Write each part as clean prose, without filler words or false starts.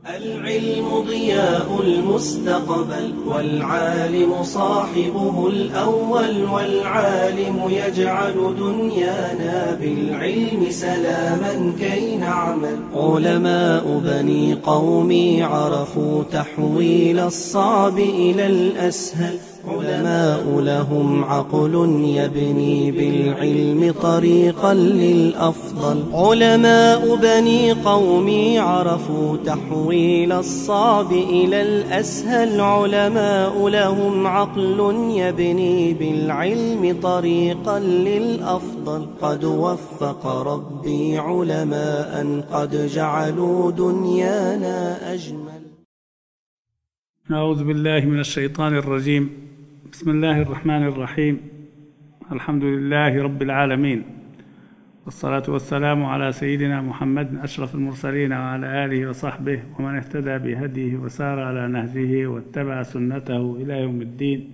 العلم ضياء المستقبل والعالم صاحبه الأول، والعالم يجعل دنيانا بالعلم سلاما كي نعمل. علماء بني قومي عرفوا تحويل الصعب إلى الأسهل، علماء لهم عقل يبني بالعلم طريقا للأفضل. علماء بني قومي عرفوا تحويل الصعب إلى الأسهل، علماء لهم عقل يبني بالعلم طريقا للأفضل. قد وفق ربي علماء قد جعلوا دنيانا أجمل. أعوذ بالله من الشيطان الرجيم. بسم الله الرحمن الرحيم. الحمد لله رب العالمين، والصلاة والسلام على سيدنا محمد أشرف المرسلين وعلى آله وصحبه ومن اهتدى بهديه وسار على نهجه واتبع سنته إلى يوم الدين.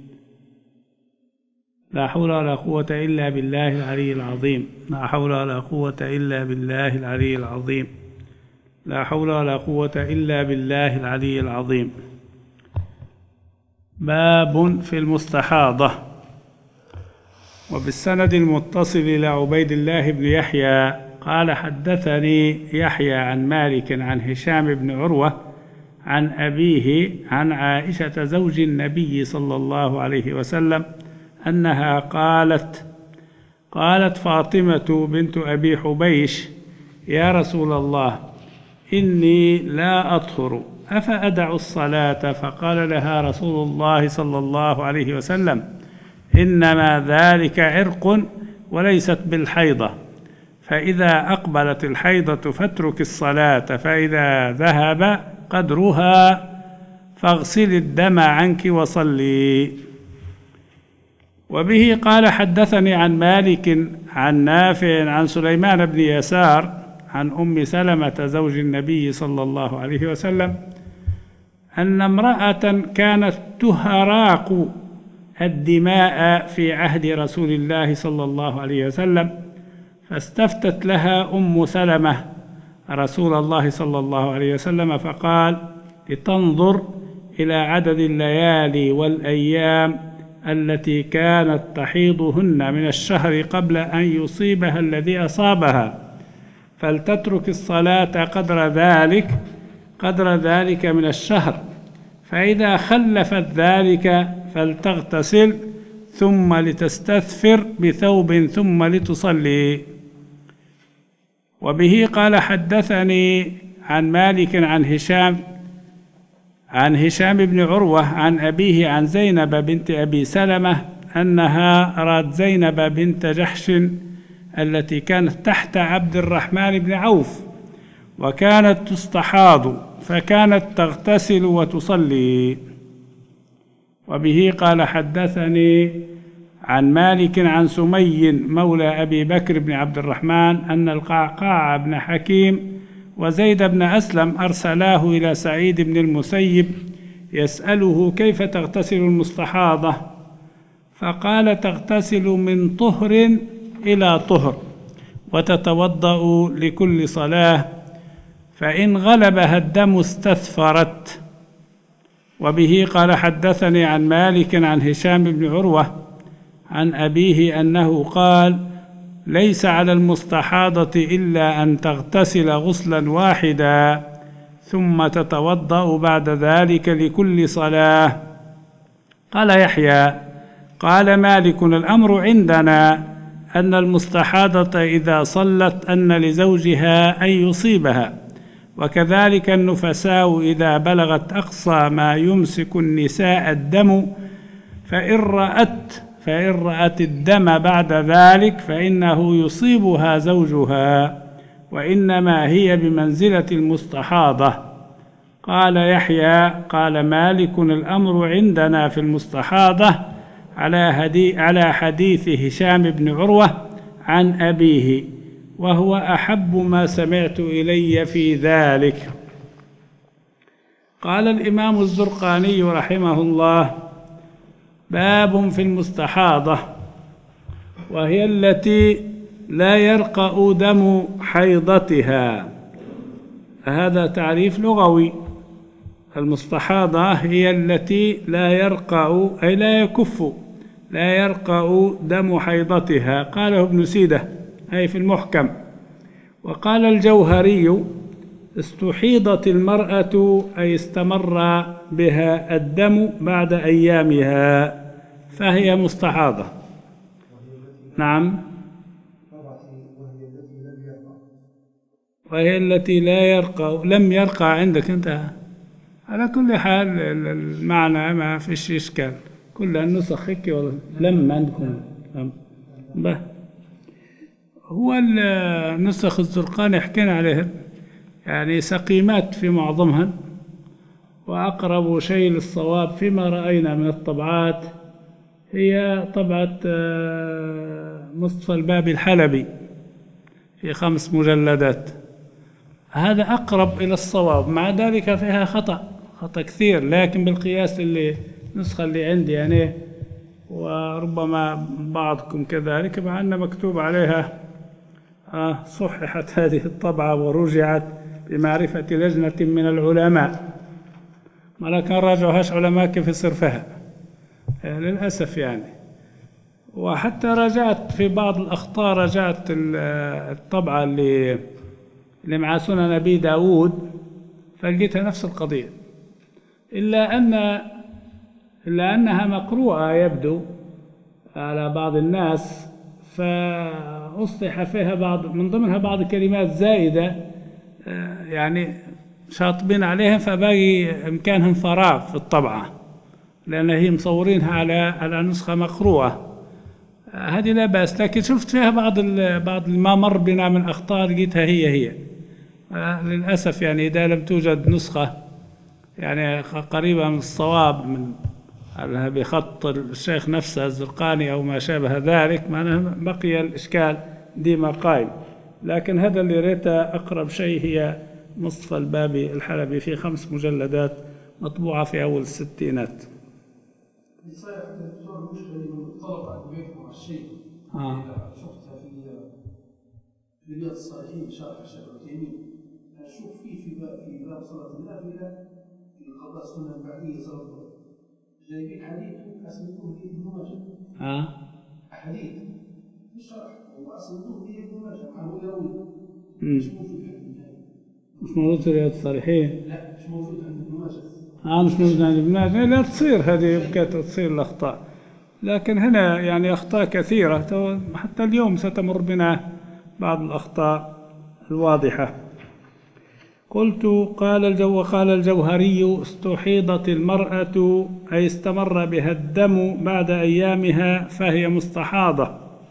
لا حول ولا قوة إلا بالله العلي العظيم. لا حول ولا قوة إلا بالله العلي العظيم. لا حول ولا قوة إلا بالله العلي العظيم. باب في المستحاضة. وبالسند المتصل إلى عبيد الله بن يحيى قال: حدثني يحيى عن مالك عن هشام بن عروة عن أبيه عن عائشة زوج النبي صلى الله عليه وسلم أنها قالت فاطمة بنت أبي حبيش: يا رسول الله، إني لا أطهر أفأدع الصلاة؟ فقال لها رسول الله صلى الله عليه وسلم: إنما ذلك عرق وليست بالحيضة، فإذا أقبلت الحيضة فاترك الصلاة، فإذا ذهب قدرها فاغسل الدم عنك وصلي. وبه قال: حدثني عن مالك عن نافع عن سليمان بن يسار عن أم سلمة زوج النبي صلى الله عليه وسلم أن امرأة كانت تهراق الدماء في عهد رسول الله صلى الله عليه وسلم، فاستفتت لها أم سلمة رسول الله صلى الله عليه وسلم فقال: لتنظر إلى عدد الليالي والأيام التي كانت تحيضهن من الشهر قبل أن يصيبها الذي أصابها، فلتترك الصلاة قدر ذلك من الشهر، فإذا خلفت ذلك فلتغتسل ثم لتستثفر بثوب ثم لتصلي. وبه قال: حدثني عن مالك عن هشام بن عروة عن أبيه عن زينب بنت أبي سلمة أنها رأت زينب بنت جحش التي كانت تحت عبد الرحمن بن عوف، وكانت تستحاض، فكانت تغتسل وتصلي. وبه قال: حدثني عن مالك عن سمي مولى أبي بكر بن عبد الرحمن أن القعقاع بن حكيم وزيد بن أسلم أرسلاه إلى سعيد بن المسيب يسأله: كيف تغتسل المستحاضة؟ فقال: تغتسل من طهر إلى طهر، وتتوضأ لكل صلاة، فإن غلبها الدم استثفرت. وبه قال: حدثني عن مالك عن هشام بن عروة عن أبيه أنه قال: ليس على المستحاضة إلا أن تغتسل غسلا واحدا ثم تتوضأ بعد ذلك لكل صلاة. قال يحيى: قال مالك: الأمر عندنا أن المستحاضة إذا صلت أن لزوجها أن يصيبها، وكذلك النفساء إذا بلغت أقصى ما يمسك النساء الدم، فإن رأت الدم بعد ذلك فإنه يصيبها زوجها، وإنما هي بمنزلة المستحاضة. قال يحيى: قال مالك: الأمر عندنا في المستحاضة على حديث هشام بن عروة عن أبيه، وهو أحب ما سمعت إلي في ذلك. قال الإمام الزرقاني رحمه الله: باب في المستحاضة، وهي التي لا يرقأ دم حيضتها. هذا تعريف لغوي، المستحاضة هي التي لا يرقع أي لا يكف لا يرقع دم حيضتها، قاله ابن سيدة أي في المحكم. وقال الجوهري: استحيضت المرأة أي استمر بها الدم بعد أيامها فهي مستحاضة. نعم، وهي التي لا يرقع لم يرقع عندك أنت. على كل حال المعنى ما فيش إشكال، كل النسخ هيك لم عندكم به. هو النسخ الزرقاني حكينا عليها يعني سقيمات في معظمها، وأقرب شيء للصواب فيما رأينا من الطبعات هي طبعة مصطفى البابي الحلبي في 5 مجلدات، هذا أقرب إلى الصواب. مع ذلك فيها خطأ كثير، لكن بالقياس النسخة اللي عندي يعني، وربما بعضكم كذلك، مع أن مكتوب عليها صححت هذه الطبعة ورجعت بمعرفة لجنة من العلماء، ولكن راجعوهاش علماء كيف يصير فيها للأسف يعني. وحتى راجعت في بعض الأخطاء، راجعت الطبعة اللي مع سنن أبي داود فلقيتها نفس القضية، إلا أنها مقروءة يبدو على بعض الناس، فأصلح فيها من ضمنها بعض الكلمات زائدة يعني شاطبين عليها، فباقي إمكانهم فراغ في الطبعة لأن هي مصورينها على نسخة مقروءة. هذه لا بأس، لكن شفت فيها بعض ما مر بنا من أخطاء لقيتها هي للأسف يعني. إذا لم توجد نسخة يعني قريبة من الصواب من بخط الشيخ نفسه الزرقاني أو ما شابه ذلك، معناها بقي الإشكال ديما قائم. لكن هذا اللي ريته أقرب شيء هي مصطفى البابي الحلبي في 5 مجلدات مطبوعة في أول الستينات. صحيح الدكتور المشكلة اللي طلب على بيكم الشيء شفتها في رياض الصالحين شرح الشيخ العثيمين، أشوف في باب صلاة النافلة في قضاء السنة البعدية صلاة الظهر جايبين حديث أسندوه لابن ماجه. حديث في الشرح وأسندوه لابن ماجه معه يروي. مش موجود حديث مش موجود في رياض الصالحين؟ لا مش موجود عند ابن ماجه. مش موجود عند ابن ماجه. لا تصير هذه بكات تصير الأخطاء، لكن هنا يعني أخطاء كثيرة حتى اليوم ستمر بنا بعض الأخطاء الواضحة. قلت قال الجوهري: استحيضت المرأة أي استمر بها الدم بعد أيامها فهي مستحاضة.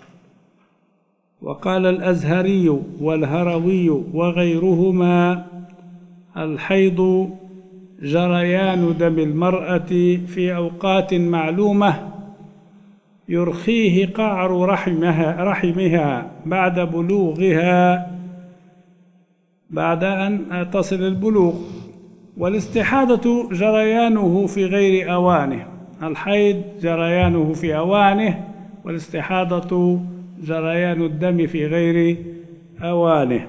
وقال الأزهري والهروي وغيرهما: الحيض جريان دم المرأة في أوقات معلومة يرخيه قعر رحمها بعد بلوغها، بعد أن تصل البلوغ. والاستحاضة جريانه في غير أوانه، الحيض جريانه في أوانه، والاستحاضة جريان الدم في غير أوانه.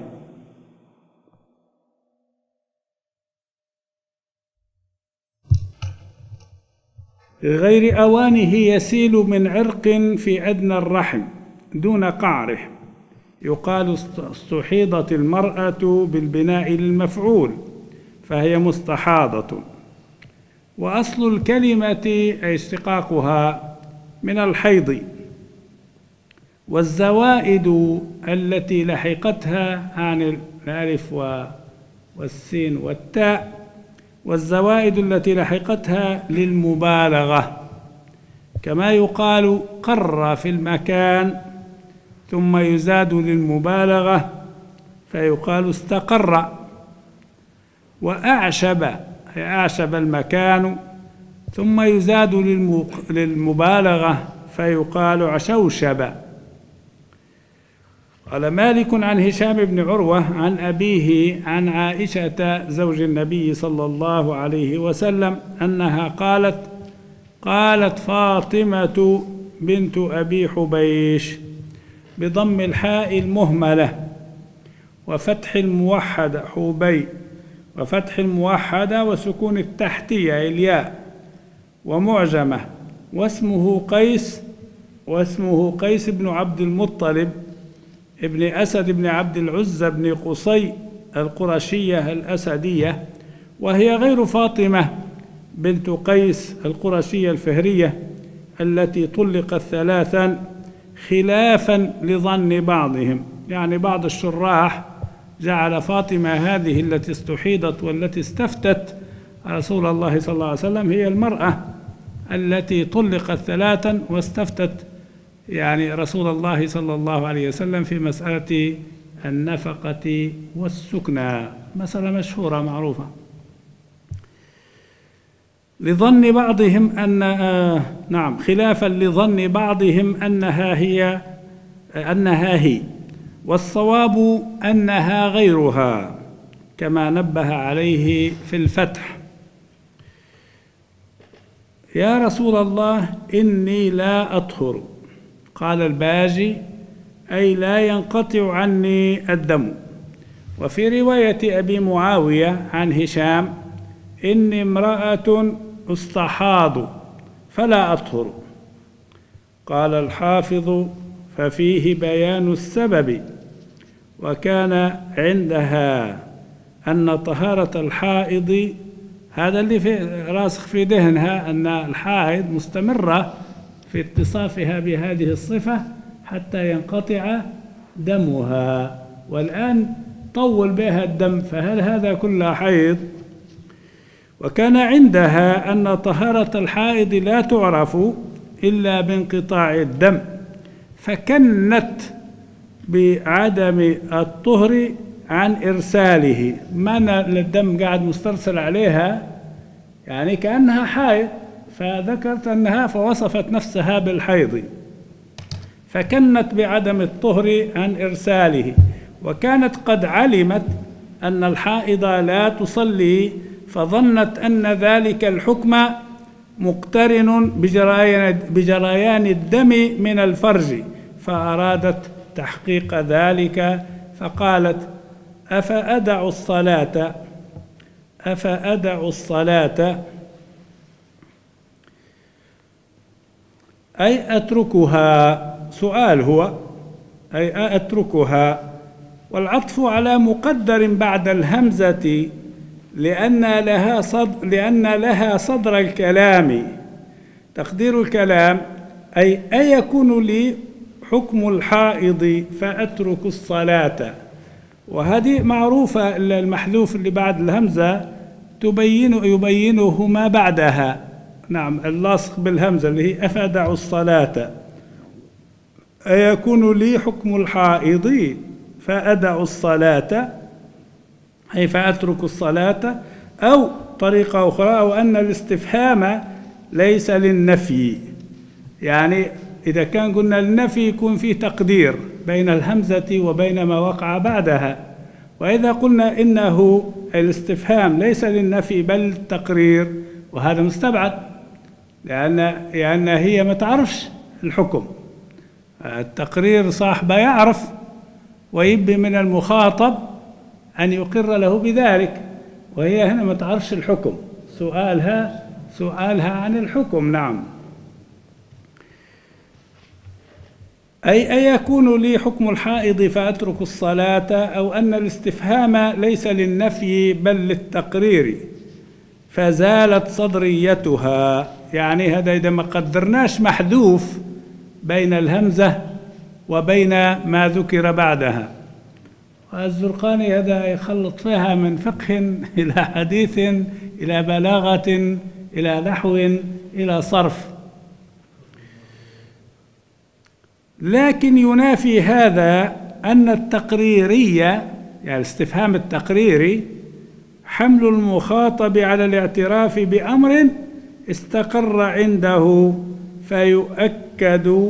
غير أوانه يسيل من عرق في أدنى الرحم دون قعره، يقال استحيضت المرأة بالبناء للمفعول فهي مستحاضة. وأصل الكلمة أي اشتقاقها من الحيض. والزوائد التي لحقتها عن الألف والسين والتاء، والزوائد التي لحقتها للمبالغة، كما يقال قر في المكان ثم يزاد للمبالغة فيقال استقر. وأعشب أعشب المكان ثم يزاد للمبالغة فيقال عشوشب. قال مالك عن هشام بن عروة عن أبيه عن عائشة زوج النبي صلى الله عليه وسلم أنها قالت فاطمة بنت أبي حبيش بضم الحاء المهملة وفتح الموحد حبي، وفتح الموحدة وسكون التحتية الياء ومعجمة. واسمه قيس بن عبد المطلب ابن أسد بن عبد العزى بن قصي القرشية الأسدية، وهي غير فاطمة بنت قيس القرشية الفهرية التي طلقت 3 خلافا لظن بعضهم. يعني بعض الشراح جعل فاطمة هذه التي استحيضت والتي استفتت رسول الله صلى الله عليه وسلم هي المرأة التي طلقت 3 واستفتت يعني رسول الله صلى الله عليه وسلم في مسألة النفقة والسكنى، مسألة مشهورة معروفة. لظن بعضهم خلافا لظن بعضهم أنها هي، والصواب أنها غيرها كما نبه عليه في الفتح. يا رسول الله إني لا أطهر، قال الباجي أي لا ينقطع عني الدم. وفي رواية أبي معاوية عن هشام إني امرأة استحاض فلا أطهر. قال الحافظ ففيه بيان السبب، وكان عندها أن طهارة الحائض، هذا اللي في راسخ في ذهنها، أن الحائض مستمرة في اتصافها بهذه الصفة حتى ينقطع دمها، والآن طول بها الدم، فهل هذا كله حيض؟ وكان عندها أن طهارة الحائض لا تعرف إلا بانقطاع الدم، فكنت بعدم الطهر عن إرساله، معنى الدم قاعد مسترسل عليها يعني كأنها حائض، فذكرت أنها فوصفت نفسها بالحيض، فكنت بعدم الطهر عن إرساله. وكانت قد علمت أن الحائض لا تصلي، فظنت أن ذلك الحكم مقترن بجريان الدم من الفرج، فأرادت تحقيق ذلك فقالت أفأدع الصلاة أي أتركها، سؤال هو أي أتركها، والعطف على مقدر بعد الهمزة لأن لها صدر الكلام. تقدير الكلام أي أيكون لي حكم الحائض فأترك الصلاة، وهذه معروفة، المحذوف اللي بعد الهمزة يبينه ما بعدها، نعم اللاصق بالهمزة اللي هي أفأدع الصلاة، أيكون لي حكم الحائض فأدع الصلاة أي فأترك الصلاة. أو طريقة أخرى، أو أن الاستفهام ليس للنفي، يعني إذا كان قلنا النفي يكون فيه تقدير بين الهمزة وبين ما وقع بعدها، وإذا قلنا إنه الاستفهام ليس للنفي بل التقرير، وهذا مستبعد لأن هي ما تعرفش الحكم. التقرير صاحبه يعرف ويبي من المخاطب أن يقر له بذلك، وهي هنا ما تعرفش الحكم، سؤالها عن الحكم. نعم أي يكون لي حكم الحائض فأترك الصلاة، أو أن الاستفهام ليس للنفي بل للتقرير، فزالت صدريتها، يعني هذا إذا ما قدرناش محذوف بين الهمزة وبين ما ذكر بعدها. والزرقاني هذا يخلط فيها من فقه إلى حديث إلى بلاغة إلى نحو إلى صرف. لكن ينافي هذا أن التقريرية، يعني الاستفهام التقريري، حمل المخاطب على الاعتراف بأمر استقر عنده فيؤكد،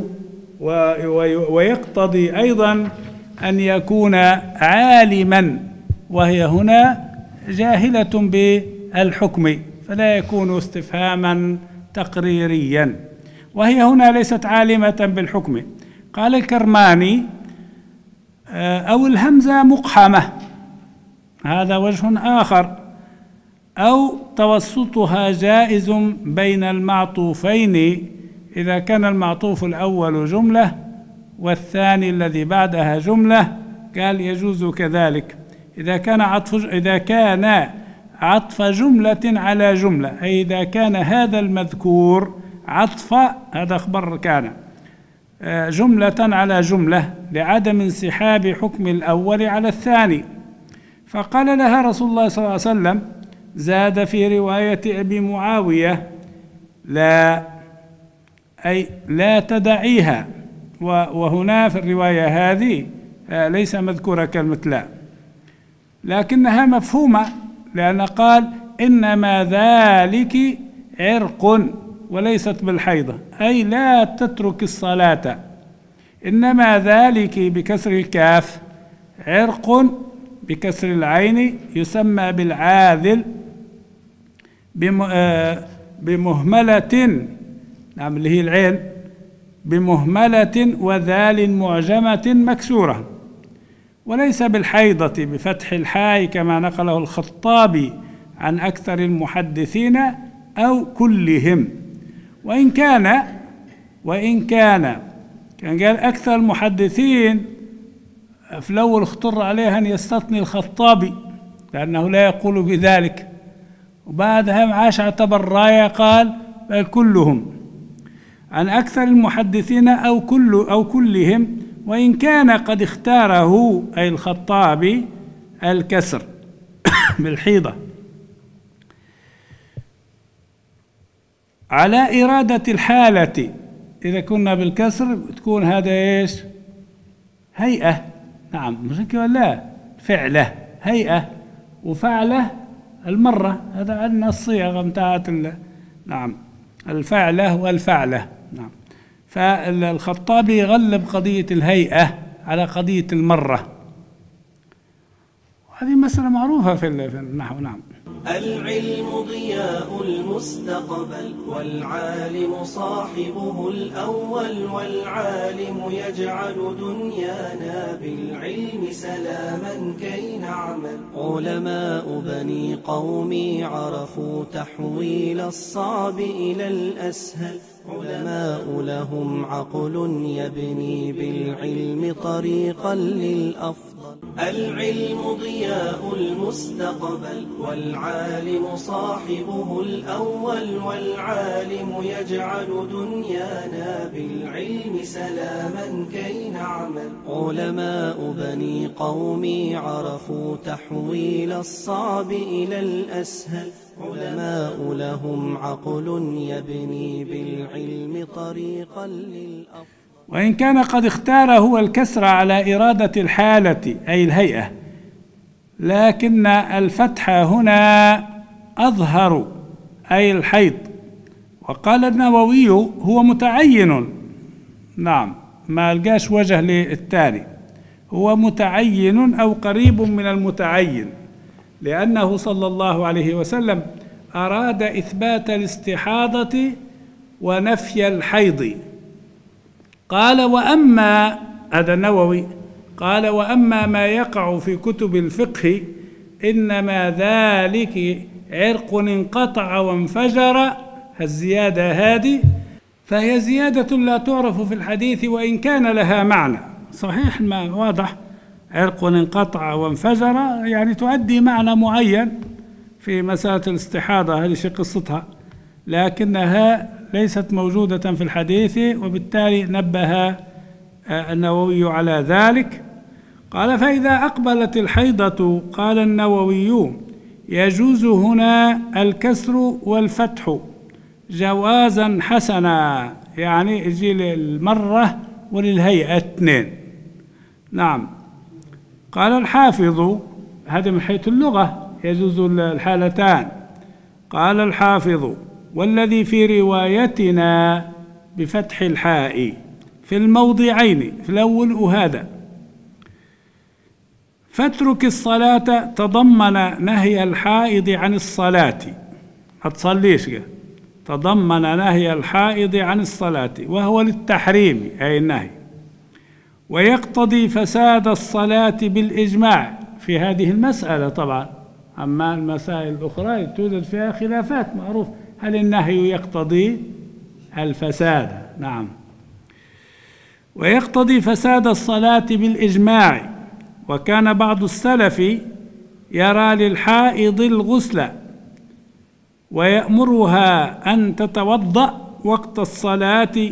ويقتضي أيضا أن يكون عالما، وهي هنا جاهلة بالحكم، فلا يكون استفهاما تقريريا، وهي هنا ليست عالمة بالحكم. قال الكرماني أو الهمزة مقحمة، هذا وجه آخر، أو توسطها جائز بين المعطوفين إذا كان المعطوف الأول جملة والثاني الذي بعدها جملة، قال يجوز كذلك إذا كان عطف جملة على جملة، أي إذا كان هذا المذكور عطف، هذا خبر كان جملة على جملة لعدم انسحاب حكم الأول على الثاني. فقال لها رسول الله صلى الله عليه وسلم، زاد في رواية أبي معاوية لا، أي لا تدعيها، وهنا في الرواية هذه ليس مذكورة كلمة لا، لكنها مفهومة، لأن قال إنما ذلك عرق وليست بالحيضة، أي لا تترك الصلاة، إنما ذلك بكسر الكاف، عرق بكسر العين يسمى بالعاذل بمهملة، نعم اللي هي العين، بمهملة وذال معجمة مكسورة، وليس بالحيضة بفتح الحاء كما نقله الخطابي عن أكثر المحدثين أو كلهم، وإن كان قال أكثر المحدثين في الأول اختر عليه أن يستثني الخطابي لأنه لا يقول بذلك، وبعدها عاش اعتبر راية قال بل كلهم، عن أكثر المحدثين أو كلهم، وإن كان قد اختاره أي الخطابي الكسر بالحيضة على إرادة الحالة. إذا كنا بالكسر تكون هذا إيش؟ هيئة، نعم مش كده ولا فعله، هيئة وفعله المرة، هذا عندنا الصيغة متاعت نعم الفعله والفعله، نعم. فالخطابي يغلب قضية الهيئة على قضية المرة، وهذه مسألة معروفة في النحو، نعم. العلم ضياء المستقبل والعالم صاحبه الأول، والعالم يجعل دنيانا بالعلم سلاما كي نعمل. علماء بني قومي عرفوا تحويل الصعب إلى الأسهل، علماء لهم عقل يبني بالعلم طريقا للأفضل. العلم ضياء المستقبل والعالم صاحبه الأول، والعالم يجعل دنيانا بالعلم سلاما كي نعمل. علماء بني قومي عرفوا تحويل الصعب إلى الأسهل، علماء لهم عقل يبني بالعلم طريقا للأفضل. وإن كان قد اختار هو الكسر على إرادة الحالة أي الهيئة، لكن الفتح هنا أظهر أي الحيض. وقال النووي هو متعين، نعم ما لقاش وجه للثاني، هو متعين أو قريب من المتعين، لأنه صلى الله عليه وسلم أراد إثبات الاستحاضة ونفي الحيض. قال وأما، هذا النووي قال وأما ما يقع في كتب الفقه إنما ذلك عرق انقطع وانفجر، الزيادة هذه فهي زيادة لا تعرف في الحديث وإن كان لها معنى صحيح، ما واضح عرق انقطع وانفجر يعني تؤدي معنى معين في مسألة الاستحاضة، هذه شيء قصتها، لكنها ليست موجودة في الحديث، وبالتالي نبه النووي على ذلك. قال فإذا أقبلت الحيضة قال النووي يجوز هنا الكسر والفتح جوازا حسنا، يعني يجي للمرة وللهيئة اثنين، نعم. قال الحافظ، هذا من حيث اللغة يجوز الحالتان. قال الحافظ والذي في روايتنا بفتح الحاء في الموضعين، في الأول وهذا فاترك الصلاة تضمن نهي الحائض عن الصلاة، ما تصليش، تضمن نهي الحائض عن الصلاة وهو للتحريم أي النهي، ويقتضي فساد الصلاة بالإجماع في هذه المسألة طبعا، أما المسائل الأخرى توجد فيها خلافات معروف، هل النهي يقتضي الفساد؟ نعم. ويقتضي فساد الصلاة بالإجماع، وكان بعض السلف يرى للحائض الغسل ويأمرها أن تتوضأ وقت الصلاة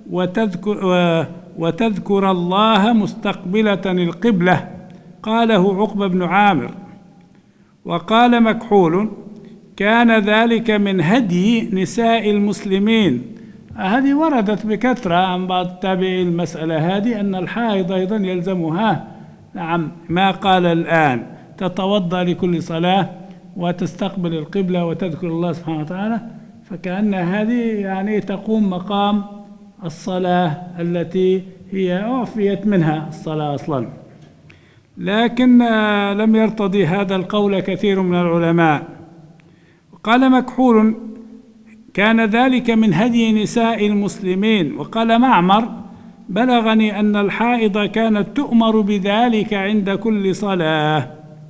وتذكر الله مستقبلة القبلة، قاله عقبة بن عامر. وقال مكحول: كان ذلك من هدي نساء المسلمين. هذه وردت بكثرة عن بعض التابعين المسألة هذه، أن الحائض أيضا يلزمها نعم ما قال الآن، تتوضأ لكل صلاة وتستقبل القبلة وتذكر الله سبحانه وتعالى، فكأن هذه يعني تقوم مقام الصلاة التي هي أعفيت منها الصلاة أصلا. لكن لم يرتضي هذا القول كثير من العلماء. وقال مكحول: كان ذلك من هدي نساء المسلمين. وقال معمر: بلغني أن الحائض كانت تؤمر بذلك عند كل صلاة.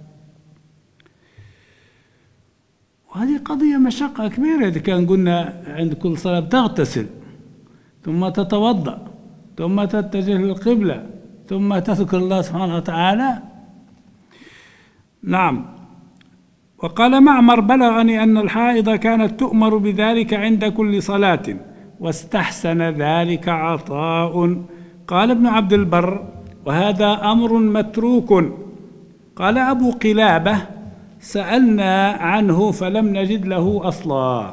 وهذه قضية مشقة كبيرة، إذا كان قلنا عند كل صلاة تغتسل ثم تتوضأ ثم تتجه للقبلة ثم تذكر الله سبحانه وتعالى. نعم. وقال معمر: بلغني أن الحائض كانت تؤمر بذلك عند كل صلاة، واستحسن ذلك عطاء. قال ابن عبد البر: وهذا أمر متروك. قال أبو قلابة: سألنا عنه فلم نجد له أصلا.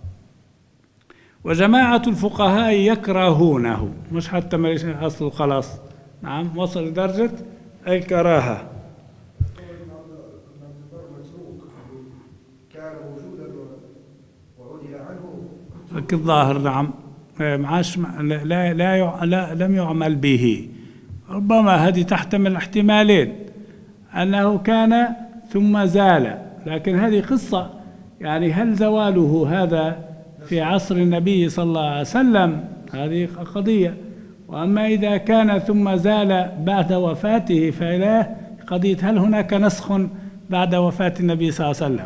وجماعة الفقهاء يكرهونه، مش حتى ما أصل خلاص، نعم وصل لدرجة الكراهة. كان موجودا وعدل عنه الظاهر نعم معاش لم يعمل به. ربما هذه تحتمل احتمالين، أنه كان ثم زال، لكن هذه قصة يعني هل زواله هذا في عصر النبي صلى الله عليه وسلم، هذه قضية. وأما إذا كان ثم زال بعد وفاته فإله قضية هل هناك نسخ بعد وفاة النبي صلى الله عليه وسلم.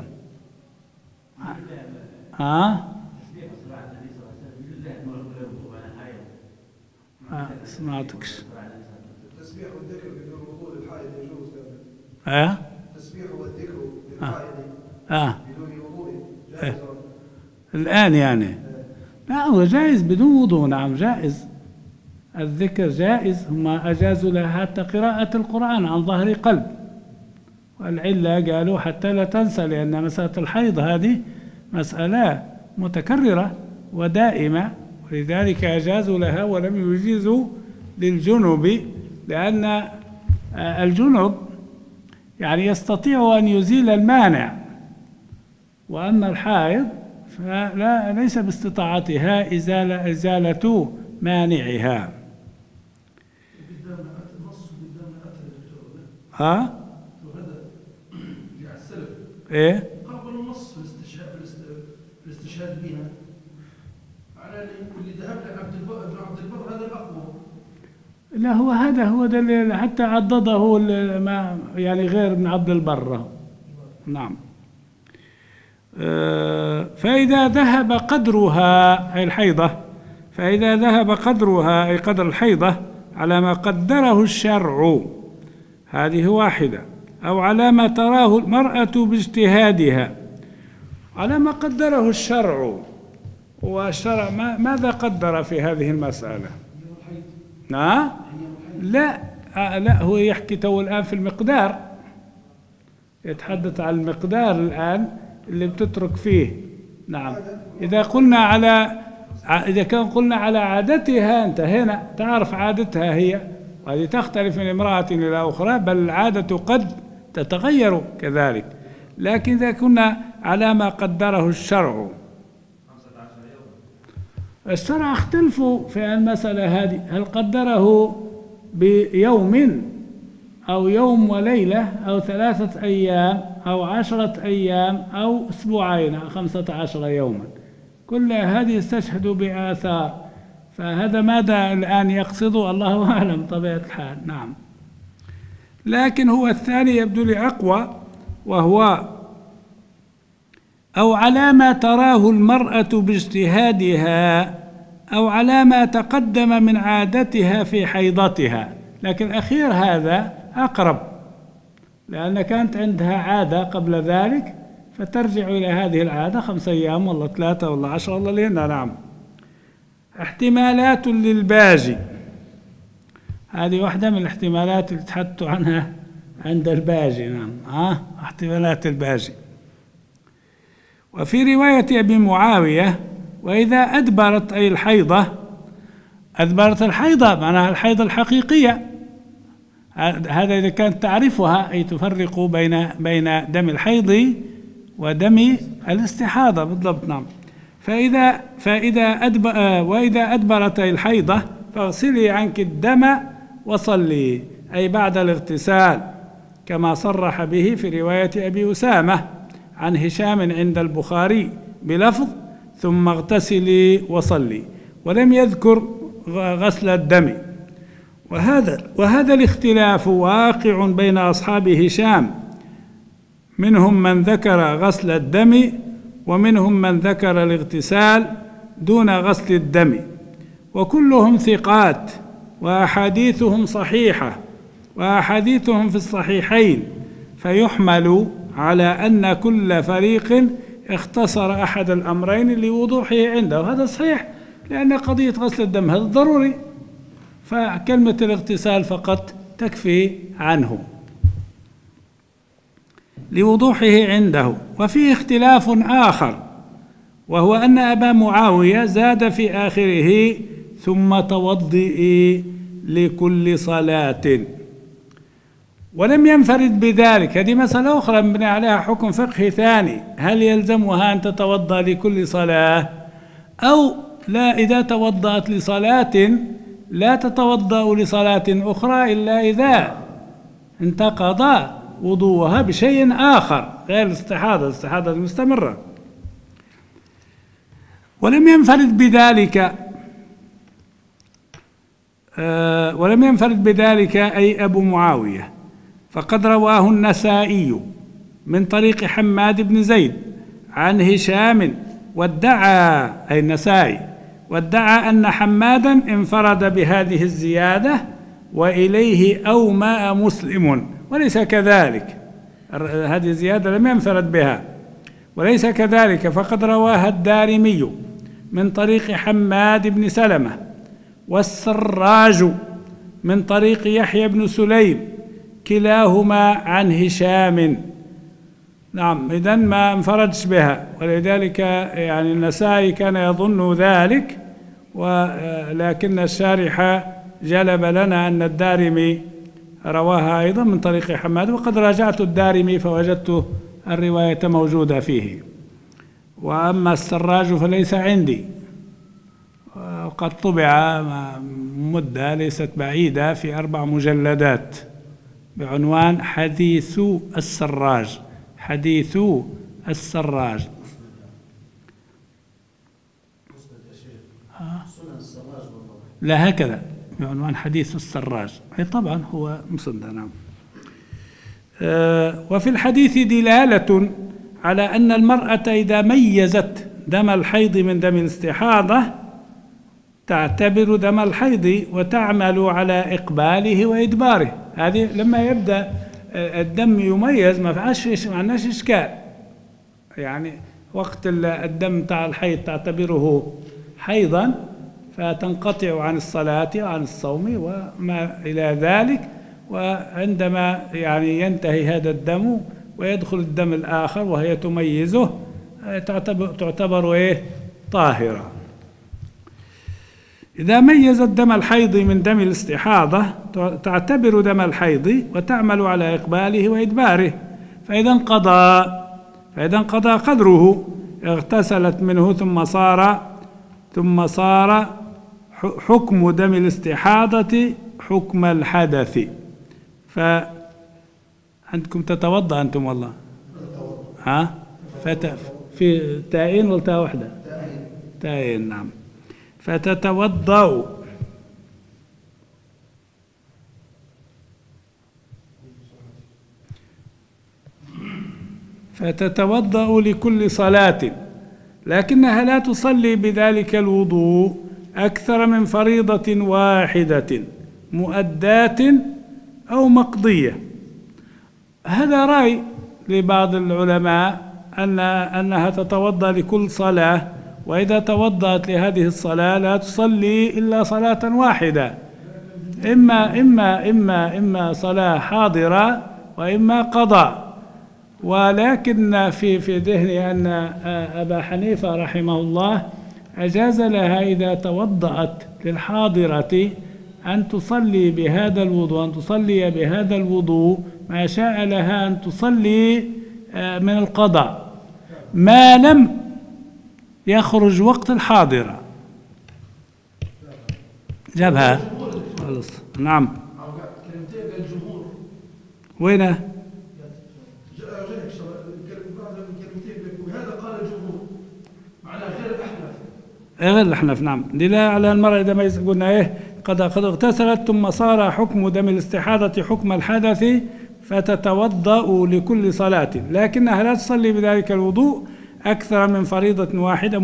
سمعتكش. التسبيح والذكر بدون وضوء للحائض يجوز؟ التسبيح والذكر للحائض بدون وضوء جائز؟ الآن يعني لا، هو جائز بدون وضوء، نعم جائز، الذكر جائز. هم أجازوا لها حتى قراءة القرآن عن ظهر قلب، والعلة قالوا حتى لا تنسى، لأن مسألة الحيض هذه مسألة متكررة ودائمة، ولذلك أجازوا لها ولم يجيزوا للجنب، لأن الجنب يعني يستطيع أن يزيل المانع، وأما الحائض فلا ليس باستطاعتها إزالة مانعها. وهذا السلف ايه قبلوا النص في الاستشهاد بها على اللي ذهب لعبد البر هذا الأقوى. لا، هذا هو دليل حتى عضده ما يعني غير ابن عبد البر. نعم. فإذا ذهب قدرها أي الحيضة، فإذا ذهب قدرها أي قدر الحيضة على ما قدره الشرع، هذه واحدة، أو على ما تراه المرأة باجتهادها، على ما قدره الشرع. والشرع ماذا قدر في هذه المسألة؟ لا هو يحكي تو الآن في المقدار، يتحدث عن المقدار الآن اللي بتترك فيه. نعم. إذا كان قلنا على عادتها، انتهينا، تعرف عادتها هي، وهذه تختلف من امرأة إلى أخرى، بل العادة قد تتغير كذلك. لكن إذا كنا على ما قدره الشرع، الشرع اختلفوا في المسألة هذه، هل قدره بيوم أو يوم وليلة أو 3 أيام أو 10 أيام أو أسبوعين 15 يوما، كل هذه يستشهد بآثار. فهذا ماذا الآن يقصده الله أعلم طبيعة الحال. نعم. لكن هو الثاني يبدو لي أقوى، وهو أو على ما تراه المرأة باجتهادها أو على ما تقدم من عادتها في حيضتها. لكن الأخير هذا أقرب، لأن كانت عندها عادة قبل ذلك فترجع إلى هذه العادة 5 أيام والله 3 والله 10 والله لينا. نعم. احتمالات للباجي، هذه واحدة من الاحتمالات اللي تحدثوا عنها عند الباجي. نعم. احتمالات الباجي. وفي رواية أبي معاوية: وإذا أدبرت أي الحيضة، أدبرت الحيضة معناها الحيضة الحقيقية، هذا إذا كانت تعرفها، أي تفرق بين دم الحيض ودم الاستحاضة بالضبط. نعم. وإذا أدبرت أي الحيضة فاغسلي عنك الدم وصلي، أي بعد الاغتسال، كما صرح به في رواية أبي أسامة عن هشام عند البخاري بلفظ: ثم اغتسلي وصلي، ولم يذكر غسل الدم. وهذا الاختلاف واقع بين أصحاب هشام، منهم من ذكر غسل الدم ومنهم من ذكر الاغتسال دون غسل الدم، وكلهم ثقات وأحاديثهم صحيحة وأحاديثهم في الصحيحين، فيحمل على أن كل فريق اختصر أحد الأمرين لوضوحه عنده. وهذا صحيح، لأن قضية غسل الدم هذا ضروري، فكلمة الاغتسال فقط تكفي عنه لوضوحه عنده. وفيه اختلاف آخر، وهو أن أبا معاوية زاد في آخره: ثم توضئي لكل صلاة، ولم ينفرد بذلك. هذه مسألة أخرى مبني عليها حكم فقهي ثاني: هل يلزمها أن تتوضأ لكل صلاة أو لا؟ إذا توضأت لصلاة لا تتوضأ لصلاة أخرى إلا إذا انتقض وضوءها بشيء آخر غير الاستحاضة المستمرة. ولم ينفرد بذلك أي أبو معاوية، فقد رواه النسائي من طريق حماد بن زيد عن هشام، وادعى أي النسائي وادعى أن حمادا انفرد بهذه الزيادة وإليه أومأ مسلم، وليس كذلك. هذه الزيادة لم ينفرد بها، وليس كذلك، فقد رواها الدارمي من طريق حماد بن سلمة، والسراج من طريق يحيى بن سليم، كلاهما عن هشام. نعم. إذن ما انفردش بها، ولذلك يعني النسائي كان يظن ذلك، ولكن الشارح جلب لنا أن الدارمي رواها أيضا من طريق حماد، وقد راجعت الدارمي فوجدت الرواية موجودة فيه. وأما السراج فليس عندي، وقد طبع مدة ليست بعيدة في 4 مجلدات بعنوان حديث السراج. حديث السراج. لا، هكذا بعنوان حديث السراج، أي طبعا هو مسند. نعم. وفي الحديث دلالة على أن المرأة إذا ميزت دم الحيض من دم الاستحاضة تعتبر دم الحيض وتعمل على إقباله وإدباره. هذه لما يبدأ الدم يميز ما عندناش إشكال، يعني وقت الدم تاع الحيض تعتبره حيضا فتنقطع عن الصلاة وعن الصوم وما إلى ذلك، وعندما يعني ينتهي هذا الدم ويدخل الدم الآخر وهي تميزه تعتبر طاهرة. إذا ميزت دم الحيض من دم الاستحاضة تعتبر دم الحيض وتعمل على إقباله وإدباره، فإذا انقضى قدره اغتسلت منه ثم صار حكم دم الاستحاضة حكم الحدث. فعندكم تتوضأ أنتم والله؟ في تاءين ولا تاء واحدة؟ تاءين. نعم. فتتوضأ فتتوضأ لكل صلاة، لكنها لا تصلي بذلك الوضوء أكثر من فريضة واحدة مؤداة أو مقضية. هذا رأي لبعض العلماء أنها تتوضأ لكل صلاة، وإذا توضأت لهذه الصلاة لا تصلي إلا صلاة واحدة، إما صلاة حاضرة وإما قضاء. ولكن في ذهني أن أبا حنيفة رحمه الله أجاز لها إذا توضأت للحاضرة أن تصلي بهذا الوضوء، ما شاء لها أن تصلي من القضاء ما لم يخرج وقت الحاضرة. جابها خلص. نعم. وين؟ وهذا قال الجمهور معناه غير الأحناف. غير الأحناف. نعم. دلالة على المرأة إذا ما قلنا قد اغتسلت ثم صار حكم دم الاستحاضة حكم الحدث فتتوضأ لكل صلاة، لكنها لا تصلي بذلك الوضوء أكثر من فريضة واحدة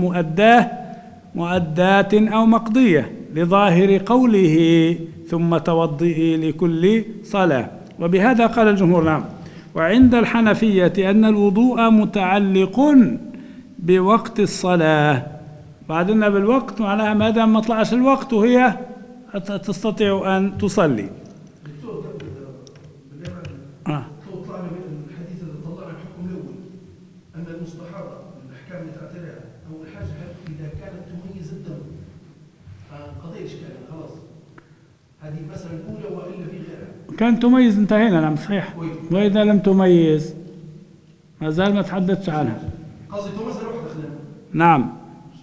مؤداة أو مقضية، لظاهر قوله ثم توضئي لكل صلاة. وبهذا قال الجمهور. نعم. وعند الحنفية أن الوضوء متعلق بوقت الصلاة، بعدنا بالوقت معناها ما دام ما طلعش الوقت وهي تستطيع أن تصلي. طلعنا من الحديث اللي طلعنا الحكم الأول أن المستحاضة من الأحكام اللي تعتريها أول حاجة إذا كانت تميز الدم قضية إشكال خلاص، هذه المسألة الأولى وإلا في غيرها. كانت تميز انتهينا. نعم صحيح. وإذا لم تميز ما زال ما تحدثش عنها. قصدي مسألة واحدة خلينا. نعم.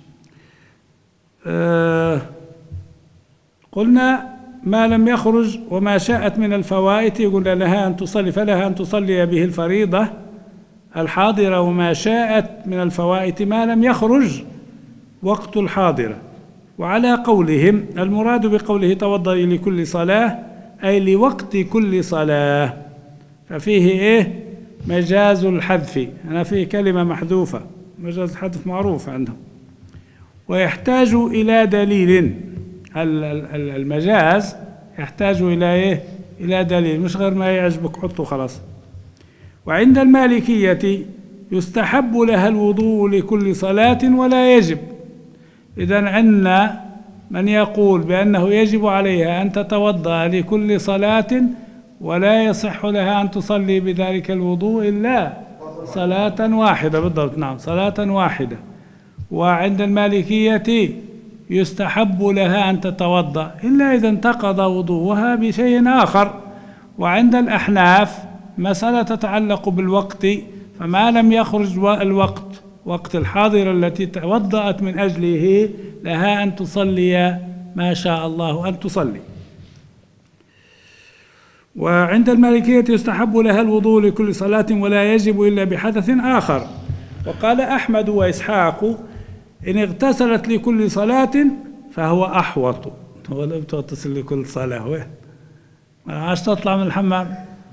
قلنا ما لم يخرج وما شاءت من الفوائت قلنا لها أن تصلي، فلها أن تصلي به الفريضة الحاضرة، وما شاءت من الفوائت ما لم يخرج وقت الحاضرة. وعلى قولهم المراد بقوله توضئي لكل صلاة أي لوقت كل صلاة، ففيه مجاز الحذف. أنا فيه كلمة محذوفة، مجاز الحذف معروف عندهم، ويحتاج إلى دليل. المجاز يحتاج إلى إلى دليل، مش غير ما يعجبك حطه خلاص. وعند المالكية يستحب لها الوضوء لكل صلاة ولا يجب. إذن عندنا من يقول بأنه يجب عليها أن تتوضأ لكل صلاة ولا يصح لها أن تصلي بذلك الوضوء إلا صلاة واحدة. بالضبط. نعم صلاة واحدة. وعند المالكية يستحب لها أن تتوضأ إلا إذا انتقض وضوءها بشيء آخر. وعند الأحناف مسألة تتعلق بالوقت، فما لم يخرج الوقت وقت الحاضرة التي توضأت من أجله لها أن تصلي ما شاء الله أن تصلي. وعند المالكية يستحب لها الوضوء لكل صلاة ولا يجب إلا بحدث آخر. وقال أحمد وإسحاق إن اغتسلت لكل صلاة فهو أحوط. هو لم تغتسل لكل صلاة عاش تطلع من الحمام،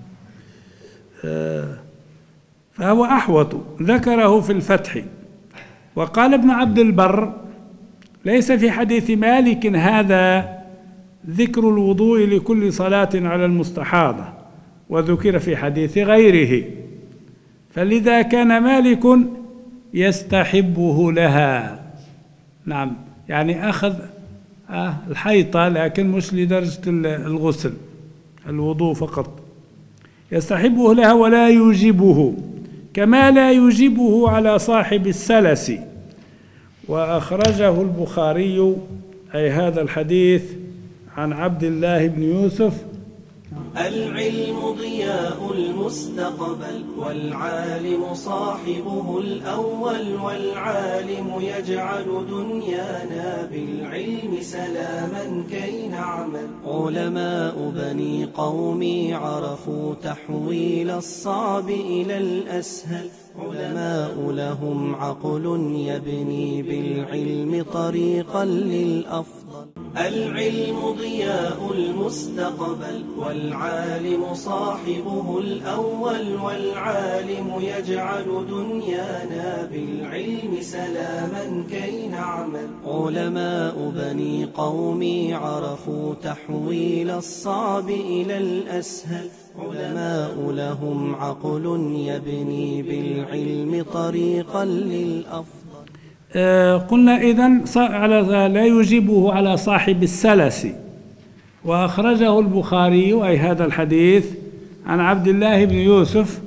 فهو أحوط، ذكره في الفتح. وقال ابن عبد البر ليس في حديث مالك هذا ذكر الوضوء لكل صلاة على المستحاضة، وذكر في حديث غيره، فلذا كان مالك يستحبه لها. نعم يعني أخذ الحيطة لكن مش لدرجة الغسل، الوضوء فقط. يستحبه لها ولا يوجبه، كما لا يوجبه على صاحب السلس. وأخرجه البخاري أي هذا الحديث عن عبد الله بن يوسف. العلم ضياء المستقبل، والعالم صاحبه الأول، والعالم يجعل دنيانا بالعلم سلاما كي نعمل. علماء بني قومي عرفوا تحويل الصعب إلى الأسهل، علماء لهم عقل يبني بالعلم طريقا للأفضل. العلم ضياء المستقبل والعالم صاحبه الأول والعالم يجعل دنيانا بالعلم سلاما كي نعمل. علماء بني قومي عرفوا تحويل الصعب إلى الأسهل. علماء لهم عقل يبني بالعلم طريقا للأفضل. قلنا إذن لا يجيبه على صاحب السلس، وأخرجه البخاري أي هذا الحديث عن عبد الله بن يوسف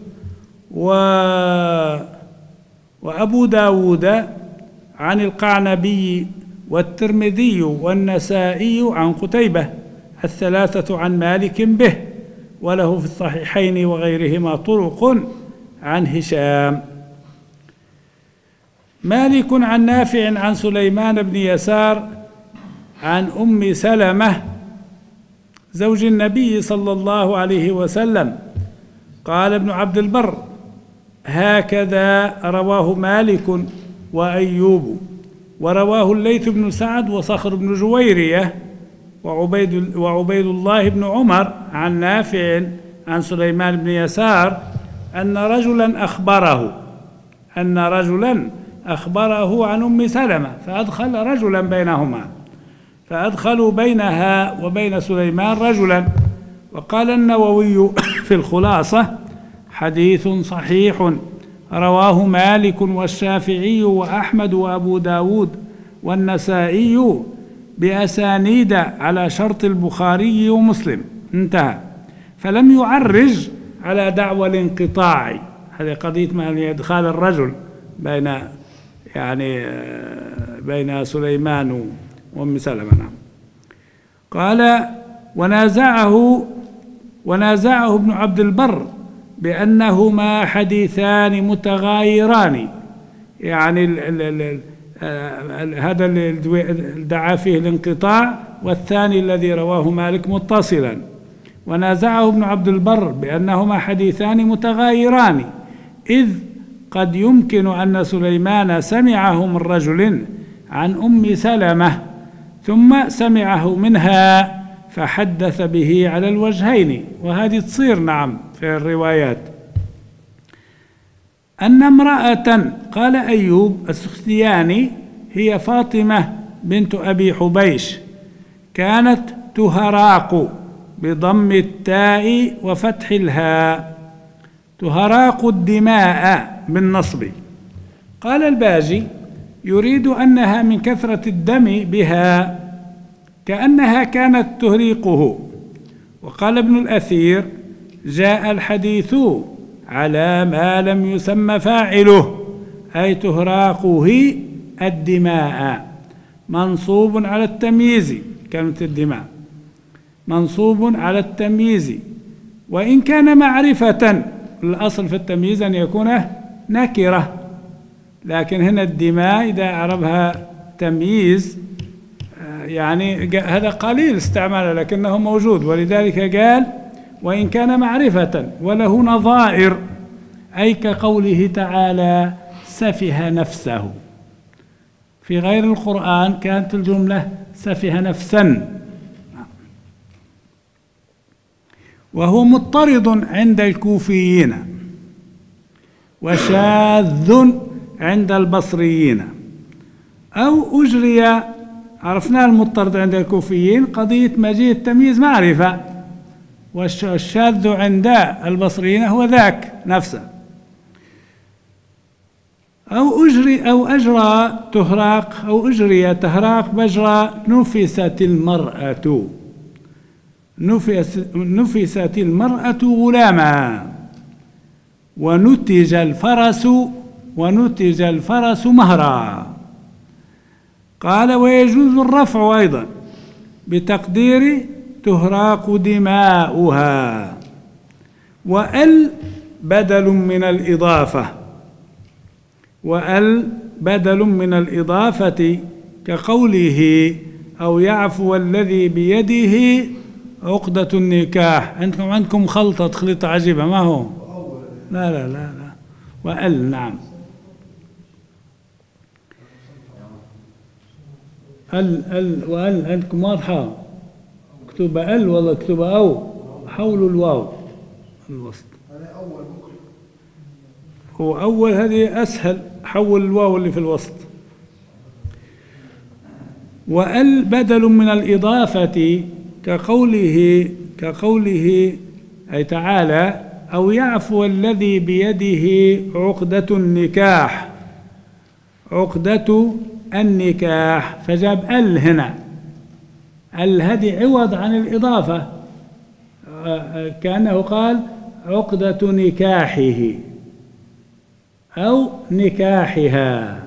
وأبو داود عن القعنبي والترمذي والنسائي عن قتيبة، الثلاثة عن مالك به، وله في الصحيحين وغيرهما طرق عن هشام. مالك عن نافع عن سليمان بن يسار عن أم سلمة زوج النبي صلى الله عليه وسلم. قال ابن عبد البر: هكذا رواه مالك وأيوب، ورواه الليث بن سعد وصخر بن جويرية وعبيد الله بن عمر عن نافع عن سليمان بن يسار أن رجلا أخبره عن أم سلمة فأدخل رجلا بينهما، فأدخلوا بينها وبين سليمان رجلا. وقال النووي في الخلاصة: حديث صحيح رواه مالك والشافعي وأحمد وأبو داود والنسائي بأسانيد على شرط البخاري ومسلم. انتهى. فلم يعرج على دعوى الانقطاع. هذه قضية ما إدخال الرجل بين سليمان وأم سلمة. قال: ونازعه ابن عبد البر بأنهما حديثان متغايران، يعني هذا اللي دعا فيه الانقطاع، والثاني الذي رواه مالك متصلا. ونازعه ابن عبد البر بأنهما حديثان متغايران، إذ قد يمكن أن سليمان سمعه من رجل عن أم سلمة ثم سمعه منها فحدث به على الوجهين، وهذه تصير نعم في الروايات. أن امرأة، قال أيوب السختياني، هي فاطمة بنت أبي حبيش، كانت تهراق بضم التاء وفتح الهاء، تهراق الدماء بالنصب. قال الباجي: يريد أنها من كثرة الدم بها كأنها كانت تهريقه. وقال ابن الأثير: جاء الحديث على ما لم يسمى فاعله، أي تهراقه الدماء، منصوب على التمييز. كلمة الدماء منصوب على التمييز، وإن كان معرفة، الأصل في التمييز أن يكون نكرة، لكن هنا الدماء إذا عربها تمييز يعني هذا قليل استعماله لكنه موجود، ولذلك قال: وإن كان معرفة وله نظائر، أي كقوله تعالى: سفه نفسه. في غير القرآن كانت الجملة سفه نفسا. وهو مضطرد عند الكوفيين وشاذ عند البصريين، أو أجري. عرفنا المضطرد عند الكوفيين قضية مجيء التمييز معرفة، والشاذ عند البصريين هو ذاك نفسه. أو أجرى تهراق، أو أجري تهراق بجرى نفست المرأة غلاما، ونتج الفرس مهرا. قال: ويجوز الرفع أيضا بتقدير تهراق دماؤها، وأل بدل من الإضافة كقوله: أو يعفو الذي بيده عقدة النكاح. عندكم خلطة عجيبة، ما هو؟ لا وأل. نعم. وال عندكم واضحة، اكتب ال والله اكتب أو، حولوا الواو الوسط. هو أول هذه أسهل، حول الواو اللي في الوسط. وال بدل من الإضافة كقوله أي تعالى أو يعفو الذي بيده عقدة النكاح، عقدة النكاح، فجاب ال هنا، ال هذه عوض عن الإضافة، كأنه قال عقدة نكاحه أو نكاحها.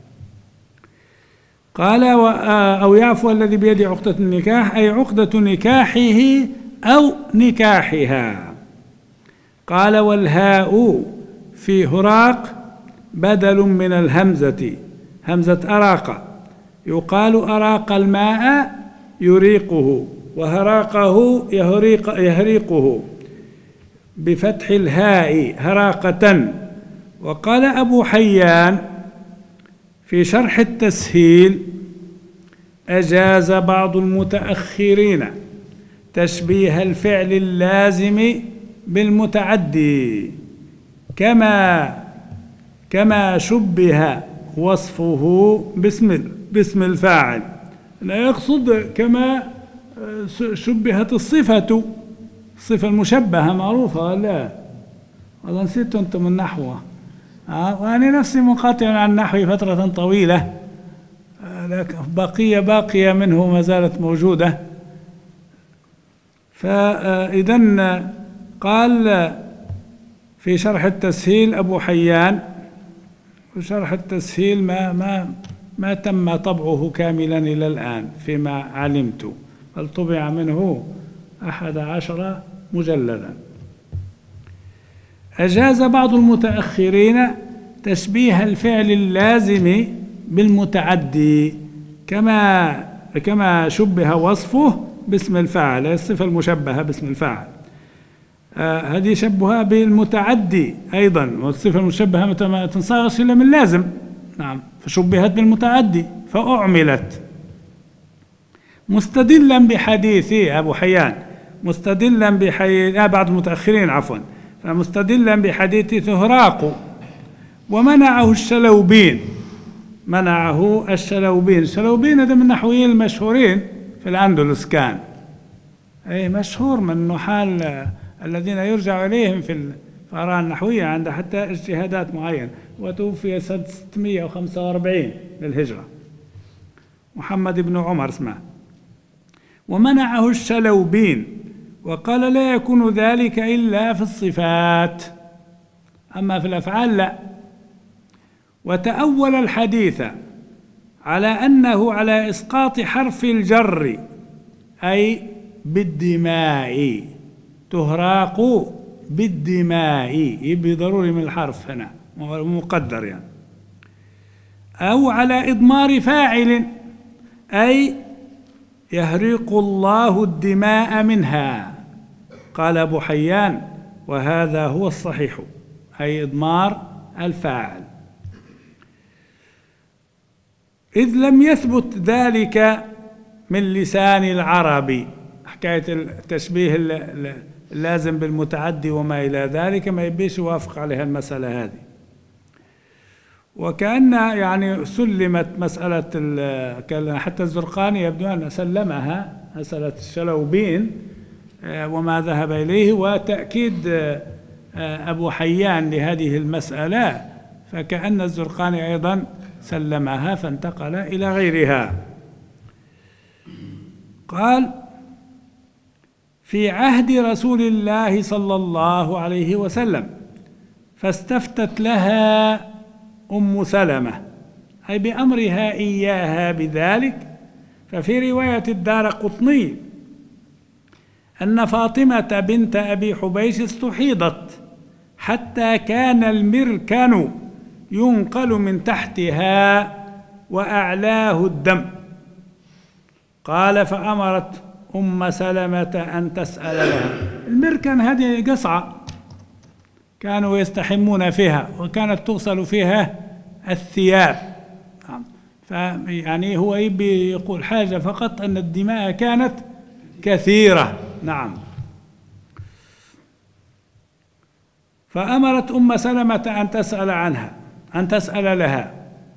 قال أو يعفو الذي بيده عقدة النكاح أي عقدة نكاحه أو نكاحها. قال والهاء في هراق بدل من الهمزة، همزة أراق، يقال أراق الماء يريقه، وهراقه يهريقه بفتح الهاء هراقة. وقال أبو حيان في شرح التسهيل أجاز بعض المتأخرين تشبيه الفعل اللازم بالمتعدي كما شبه وصفه باسم الفاعل، لا يقصد كما شبهت الصفة المشبهة معروفة. لا والله نسيت أنتم النحو، وأنا نفسي منقطع عن النحو فترة طويلة، لكن باقية منه ما زالت موجودة. فإذن قال في شرح التسهيل أبو حيان، وشرح التسهيل ما تم طبعه كاملا إلى الآن فيما علمت، بل طبع منه 11 مجلدا. أجاز بعض المتأخرين تشبيه الفعل اللازم بالمتعدي كما شبه وصفه باسم الفاعل، الصفة المشبهة باسم الفاعل، هذه شبهها بالمتعدي أيضا، والصفة المشبهة ما تنصاغش إلا من لازم، نعم، فشبهت بالمتعدي فأعملت. مستدلا بحديث أبو حيان، مستدلا بحديث بعض المتأخرين عفوا، فمستدلا بحديث ثهراق ومنعه الشلوبين، الشلوبين هذا من النحويين المشهورين في الأندلس، كان أي مشهور من النحاة الذين يرجع إليهم في الآراء النحوية عند حتى اجتهادات معينة، وتوفي سنة 645 للهجرة، محمد بن عمر اسمه. ومنعه الشلوبين وقال لا يكون ذلك إلا في الصفات، أما في الأفعال لا. وتأول الحديث على أنه على إسقاط حرف الجر أي بالدماء، تهراق بالدماء، بضروري من الحرف هنا مقدر يعني، أو على إضمار فاعل أي يهريق الله الدماء منها. قال أبو حيان وهذا هو الصحيح، أي إضمار الفاعل، إذ لم يثبت ذلك من لسان العرب. حكاية التشبيه اللازم بالمتعدي وما إلى ذلك ما يبيش يوافق عليها المسألة هذه، وكأن يعني سلمت مسألة حتى الزرقاني يبدو أن سلمها مسألة الشلوبين وما ذهب إليه، وتأكيد أبو حيان لهذه المسألة، فكأن الزرقاني أيضا سلمها فانتقل إلى غيرها. قال في عهد رسول الله صلى الله عليه وسلم فاستفتت لها أم سلمة أي بأمرها إياها بذلك. ففي رواية الدارقطني أن فاطمة بنت أبي حبيش استحيضت حتى كان المركن ينقل من تحتها وأعلاه الدم. قال فأمرت أم سلمة أن تسأل لها. المركن هذه قصعة كانوا يستحمون فيها، وكانت تغسل فيها الثياب، فيعني هو يبي يقول حاجة فقط، أن الدماء كانت كثيرة. نعم. فأمرت أم سلمة أن تسأل لها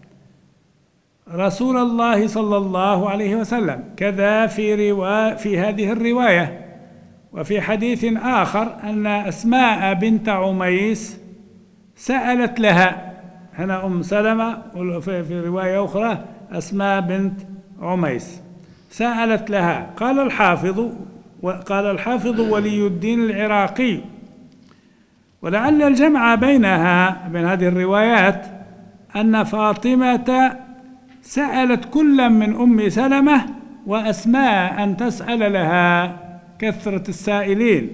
رسول الله صلى الله عليه وسلم. كذا في هذه الرواية. وفي حديث آخر أن أسماء بنت عميس سألت لها، هنا أم سلمة، في رواية أخرى أسماء بنت عميس سألت لها. قال الحافظ ولي الدين العراقي: ولعل الجمع بين هذه الروايات أن فاطمة سألت كل من أم سلمة وأسماء أن تسأل لها كثرة السائلين،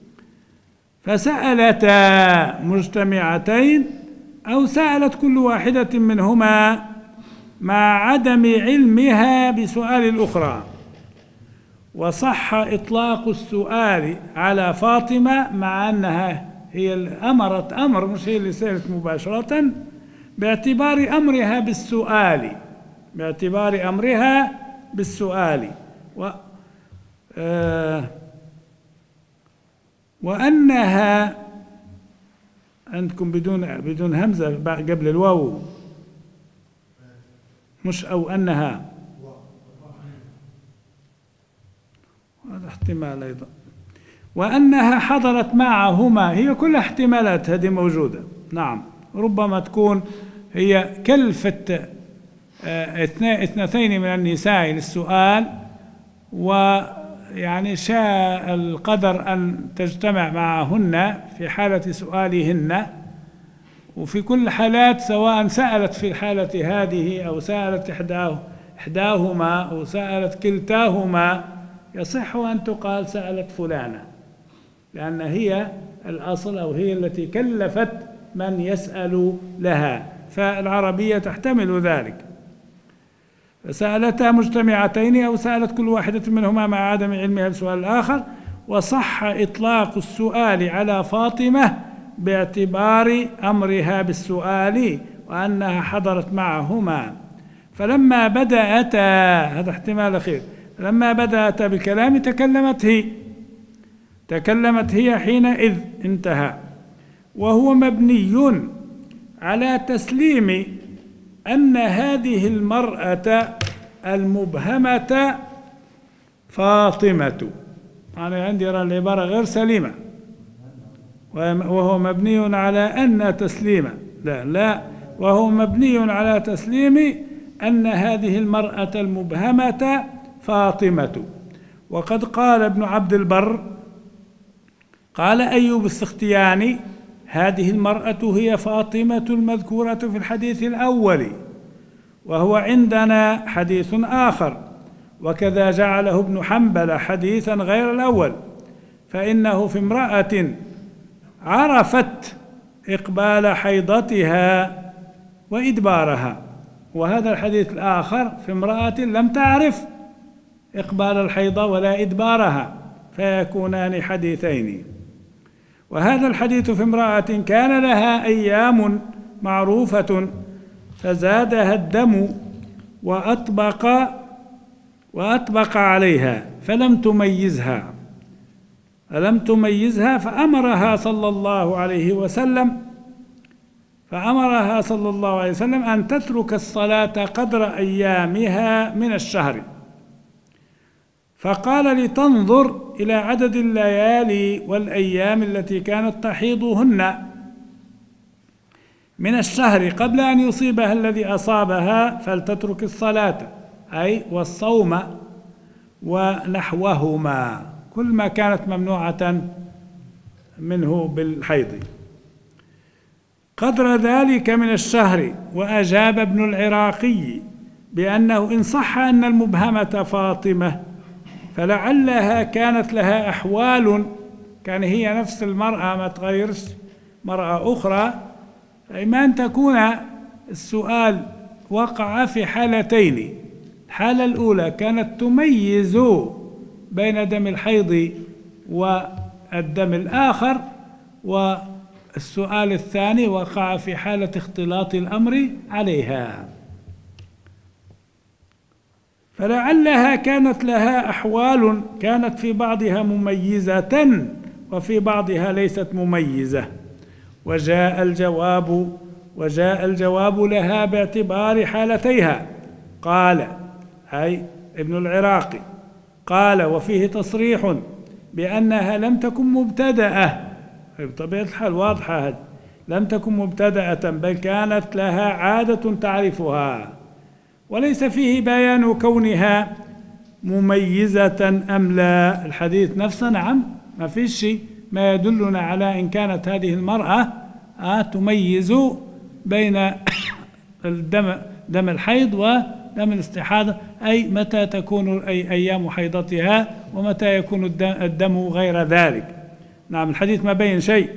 فسألتا مجتمعتين أو سألت كل واحدة منهما مع عدم علمها بسؤال الأخرى. وصح إطلاق السؤال على فاطمة مع أنها هي أمرت أمر، مش هي اللي سألت مباشرة، باعتبار أمرها بالسؤال وأنها عندكم بدون همزة قبل الواو، مش أو أنها، هذا احتمال أيضا. وأنها حضرت معهما، هي كل احتمالات هذه موجودة. نعم، ربما تكون هي كلفة اثنتين من النساء للسؤال، ويعني شاء القدر أن تجتمع معهن في حالة سؤالهن. وفي كل حالات، سواء سألت في الحالة هذه أو سألت إحداهما أو سألت كلتاهما، يصح أن تقال سألت فلانة، لأن هي الأصل أو هي التي كلفت من يسأل لها، فالعربية تحتمل ذلك. فسألتا مجتمعتين أو سألت كل واحدة منهما مع عدم علمها بسؤال الآخر. وصح إطلاق السؤال على فاطمة باعتبار أمرها بالسؤال وأنها حضرت معهما. فلما بدأتا، هذا احتمال أخير، لما بدأتا بالكلام تكلمت هي حينئذ انتهى. وهو مبني على تسليم أن هذه المرأة المبهمة فاطمة. أنا عندي العبارة غير سليمة، وهو مبني على أن تسليم، لا، وهو مبني على تسليم أن هذه المرأة المبهمة فاطمة. وقد قال ابن عبد البر، قال أيوب السختياني: هذه المرأة هي فاطمة المذكورة في الحديث الأول، وهو عندنا حديث آخر، وكذا جعله ابن حنبل حديثا غير الأول، فإنه في امرأة عرفت إقبال حيضتها وإدبارها، وهذا الحديث الآخر في امرأة لم تعرف إقبال الحيض ولا إدبارها، فيكونان حديثين. وهذا الحديث في امرأة كان لها أيام معروفة فزادها الدم وأطبق عليها فلم تميزها فأمرها صلى الله عليه وسلم أن تترك الصلاة قدر أيامها من الشهر، فقال: لتنظر إلى عدد الليالي والأيام التي كانت تحيضهن من الشهر قبل أن يصيبها الذي أصابها، فلتترك الصلاة، أي والصوم ونحوهما، كل ما كانت ممنوعة منه بالحيض، قدر ذلك من الشهر. وأجاب ابن العراقي بأنه إن صح أن المبهمة فاطمة فلعلها كانت لها أحوال، كان هي نفس المرأة ما تغيرش مرأة أخرى، فإما أن تكون السؤال وقع في حالتين: الحالة الأولى كانت تميز بين دم الحيض والدم الآخر، والسؤال الثاني وقع في حالة اختلاط الأمر عليها. فلعلها كانت لها أحوال كانت في بعضها مميزة وفي بعضها ليست مميزة، وجاء الجواب لها باعتبار حالتيها. قال أي ابن العراقي قال: وفيه تصريح بأنها لم تكن مبتدأة، بطبيعة الحال واضحة هذه، لم تكن مبتدأة بل كانت لها عادة تعرفها، وليس فيه بيان كونها مميزة أم لا. الحديث نفسه نعم ما فيش شيء ما يدلنا على إن كانت هذه المرأة تميز بين دم الحيض ودم الاستحاضة، أي متى تكون أيام حيضتها ومتى يكون الدم غير ذلك. نعم الحديث ما بين شيء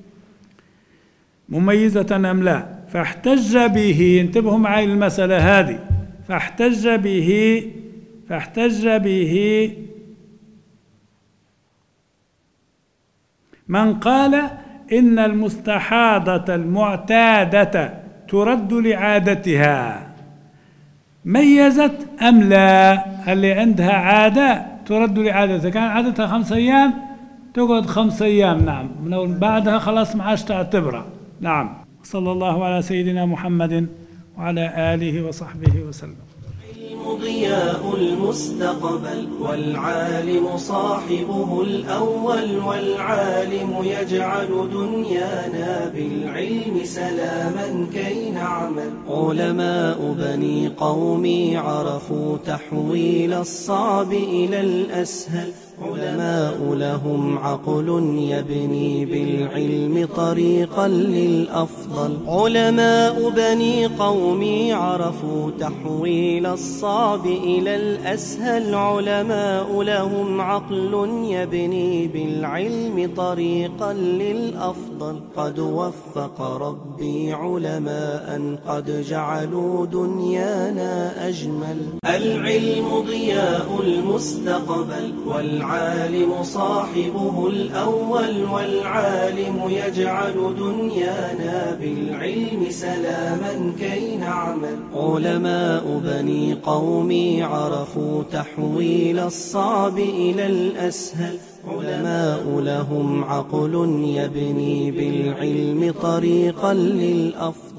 مميزة أم لا. فاحتج به، انتبهوا معي المسألة هذه، فاحتج به من قال إن المستحاضة المعتادة ترد لعادتها، ميزت أم لا؟ اللي عندها عادة ترد لعادتها، كان عادتها 5 أيام تقعد 5 أيام، نعم، من بعدها خلاص ما عادش تعتبرها. نعم. صلى الله على سيدنا محمد وعلى آله وصحبه وسلم. العلم ضياء المستقبل، والعالم صاحبه الأول، والعالم يجعل دنيانا بالعلم سلاما كي نعمل. علماء بني قومي عرفوا تحويل الصعب إلى الأسهل، علماء لهم عقل يبني بالعلم طريقا للأفضل. علماء بني قومي عرفوا تحويل الصعب إلى الأسهل، علماء لهم عقل يبني بالعلم طريقا للأفضل. قد وفق ربي علماء قد جعلوا دنيانا أجمل. العلم ضياء المستقبل، والعالم صاحبه الأول، والعالم يجعل دنيانا بالعلم سلاما كي نعمل. علماء بني قومي عرفوا تحويل الصعب إلى الأسهل، علماء لهم عقل يبني بالعلم طريقا للأفضل.